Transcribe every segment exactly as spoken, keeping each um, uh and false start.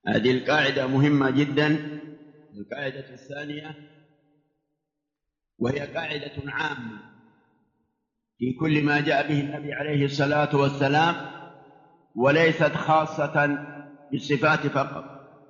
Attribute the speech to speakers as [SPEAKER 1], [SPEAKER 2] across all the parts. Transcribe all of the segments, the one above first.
[SPEAKER 1] هذه القاعدة مهمة جدا. القاعدة الثانية وهي قاعدة عامة في كل ما جاء به النبي عليه الصلاة والسلام، وليست خاصة بالصفات فقط،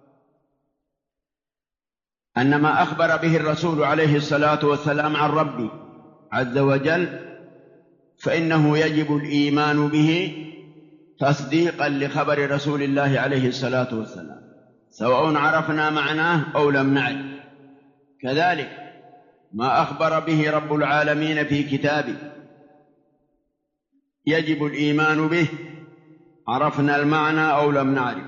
[SPEAKER 1] أن ما أخبر به الرسول عليه الصلاة والسلام عن ربه عز وجل فإنه يجب الإيمان به تصديقا لخبر رسول الله عليه الصلاة والسلام، سواء عرفنا معناه أو لم نعرف. كذلك ما أخبر به رب العالمين في كتابه يجب الإيمان به عرفنا المعنى أو لم نعرف،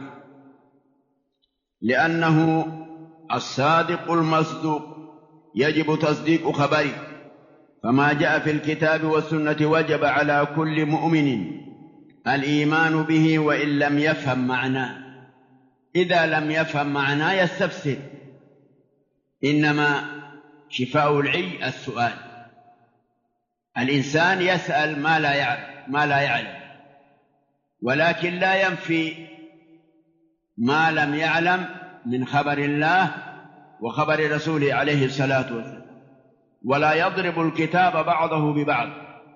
[SPEAKER 1] لأنه الصادق المصدوق يجب تصديق خبره، فما جاء في الكتاب والسنة وجب على كل مؤمن الإيمان به وإن لم يفهم معناه. إذا لم يفهم معناه يستفسر، إنما شفاء العي السؤال. الإنسان يسأل ما لا يعلم ما لا يعلم ولكن لا ينفي ما لم يعلم من خبر الله وخبر رسوله عليه الصلاة والسلام، ولا يضرب الكتاب بعضه ببعض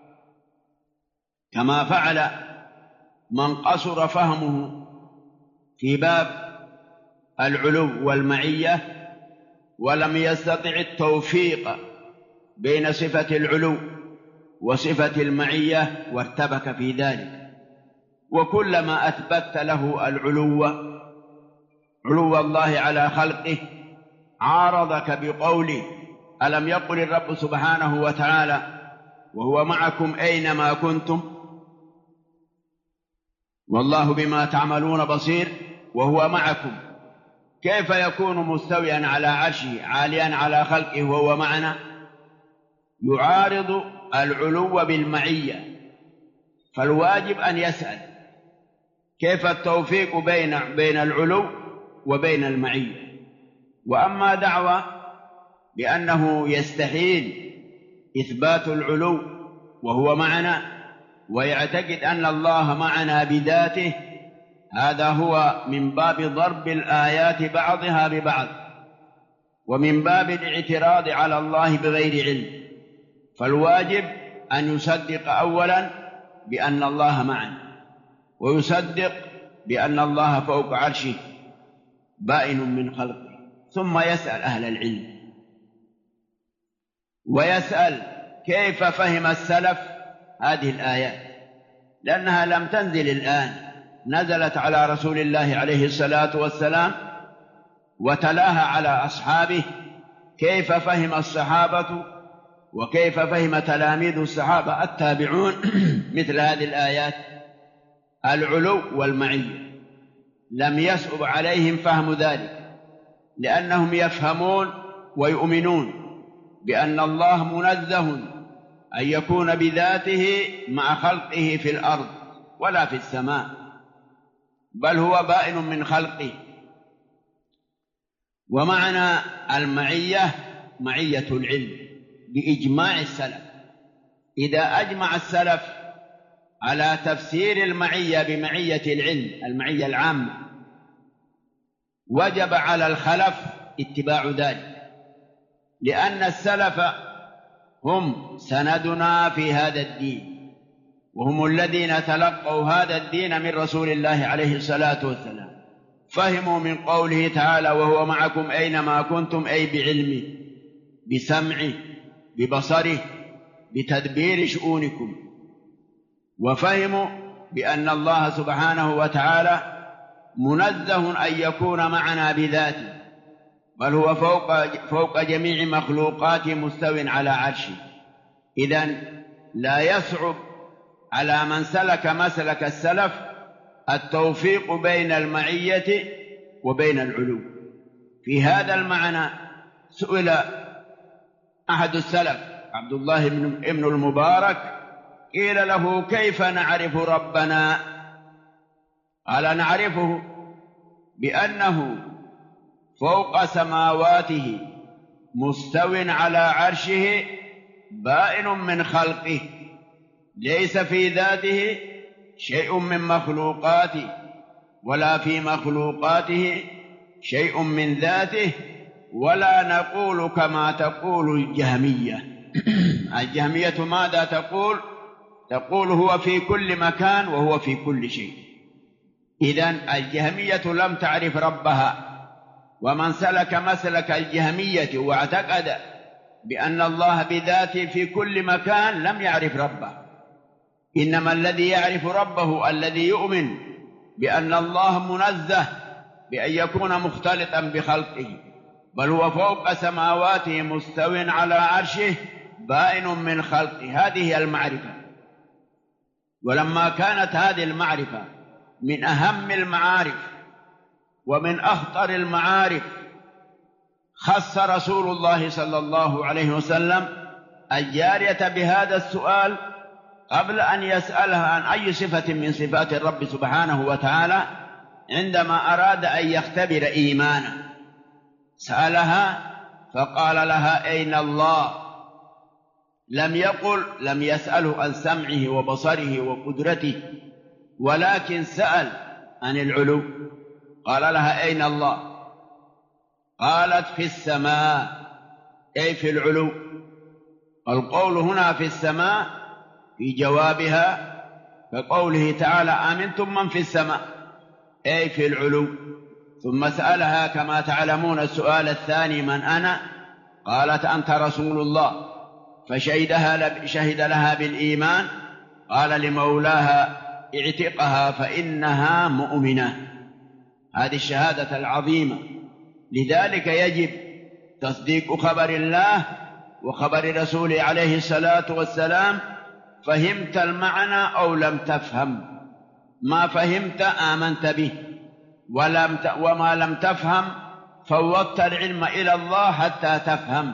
[SPEAKER 1] كما فعل من قصر فهمه في باب العلو والمعية ولم يستطع التوفيق بين صفة العلو وصفة المعية وارتبك في ذلك. وكلما أثبت له العلو علو الله على خلقه عارضك بقوله ألم يقل الرب سبحانه وتعالى وهو معكم أينما كنتم والله بما تعملون بصير وهو معكم، كيف يكون مستويا على عرشه عاليا على خلقه وهو معنا؟ يعارض العلو بالمعية. فالواجب أن يسأل كيف التوفيق بين بين العلو وبين المعية. وأما دعوى بأنه يستحيل إثبات العلو وهو معنا ويعتقد أن الله معنا بذاته، هذا هو من باب ضرب الآيات بعضها ببعض ومن باب الاعتراض على الله بغير علم. فالواجب أن يصدق أولا بأن الله معنا، ويصدق بأن الله فوق عرشه بائن من خلقه، ثم يسأل أهل العلم ويسأل كيف فهم السلف هذه الآيات، لأنها لم تنزل الآن، نزلت على رسول الله عليه الصلاة والسلام وتلاها على أصحابه. كيف فهم الصحابة وكيف فهم تلاميذ الصحابة التابعون مثل هذه الآيات العلو والمعية؟ لم يصعب عليهم فهم ذلك، لأنهم يفهمون ويؤمنون بأن الله منزه أن يكون بذاته مع خلقه في الأرض ولا في السماء، بل هو بائن من خلقه. ومعنى المعية معية العلم بإجماع السلف. إذا أجمع السلف على تفسير المعية بمعية العلم المعية العامة وجب على الخلف اتباع ذلك، لأن السلف هم سندنا في هذا الدين، وهم الذين تلقوا هذا الدين من رسول الله عليه الصلاة والسلام. فهموا من قوله تعالى وهو معكم أينما كنتم، أي بعلمه بسمعه ببصره بتدبير شؤونكم. وفهموا بأن الله سبحانه وتعالى منزه أن يكون معنا بذاته، بل هو فوق, فوق جميع مخلوقاته مستو على عرشه. إذن لا يصعب على من سلك مسلك السلف التوفيق بين المعية وبين العلو. في هذا المعنى سئل أحد السلف عبد الله بن المبارك، قيل له كيف نعرف ربنا؟ قال نعرفه بأنه فوق سماواته مستو على عرشه بائن من خلقه، ليس في ذاته شيء من مخلوقاته ولا في مخلوقاته شيء من ذاته، ولا نقول كما تقول الجهمية. الجهمية ماذا تقول؟ تقول هو في كل مكان وهو في كل شيء. إذن الجهمية لم تعرف ربها، ومن سلك مسلك الجهمية واعتقد بأن الله بذاته في كل مكان لم يعرف ربه. إنما الذي يعرف ربه الذي يؤمن بأن الله منزه بأن يكون مختلطا بخلقه، بل هو فوق سماواته مستو على عرشه بائن من خلقه. هذه هي المعرفة. ولما كانت هذه المعرفة من أهم المعارف ومن أخطر المعارف، خص رسول الله صلى الله عليه وسلم الجارية بهذا السؤال قبل أن يسألها عن أي صفة من صفات الرب سبحانه وتعالى، عندما أراد أن يختبر إيمانه سألها فقال لها أين الله؟ لم يقل لم يسأله عن سمعه وبصره وقدرته، ولكن سأل عن العلو. قال لها أين الله؟ قالت في السماء، أي في العلو. القول هنا في السماء في جوابها كقوله تعالى آمنتم من في السماء، أي في العلو. ثم سألها كما تعلمون السؤال الثاني من أنا؟ قالت أنت رسول الله، فشهدها شهد لها بالإيمان. قال لمولاها اعتقها فإنها مؤمنة. هذه الشهادة العظيمة. لذلك يجب تصديق خبر الله وخبر رسوله عليه الصلاة والسلام. فهمت المعنى أو لم تفهم، ما فهمت آمنت به، ولم ت... وما لم تفهم فوضت العلم إلى الله حتى تفهم،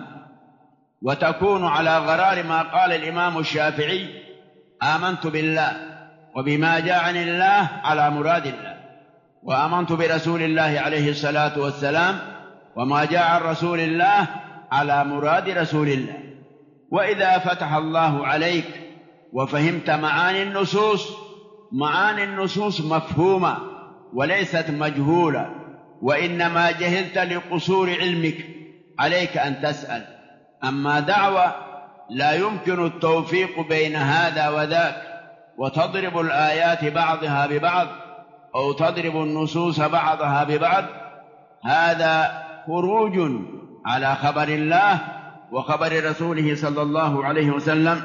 [SPEAKER 1] وتكون على غرار ما قال الإمام الشافعي آمنت بالله وبما جاء عن الله على مراد الله، وآمنت برسول الله عليه الصلاة والسلام وما جاء عن رسول الله على مراد رسول الله. وإذا فتح الله عليك وفهمت معاني النصوص، معاني النصوص مفهومة وليست مجهولة، وإنما جهلت لقصور علمك، عليك أن تسأل. أما دعوة لا يمكن التوفيق بين هذا وذاك، وتضرب الآيات بعضها ببعض أو تضرب النصوص بعضها ببعض، هذا خروج على خبر الله وخبر رسوله صلى الله عليه وسلم.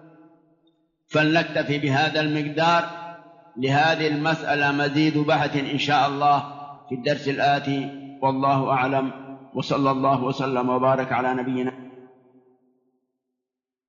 [SPEAKER 1] فلنكتفي بهذا المقدار. لهذه المسألة مزيد بحث إن شاء الله في الدرس الآتي، والله أعلم، وصلى الله وسلم وبارك على نبينا.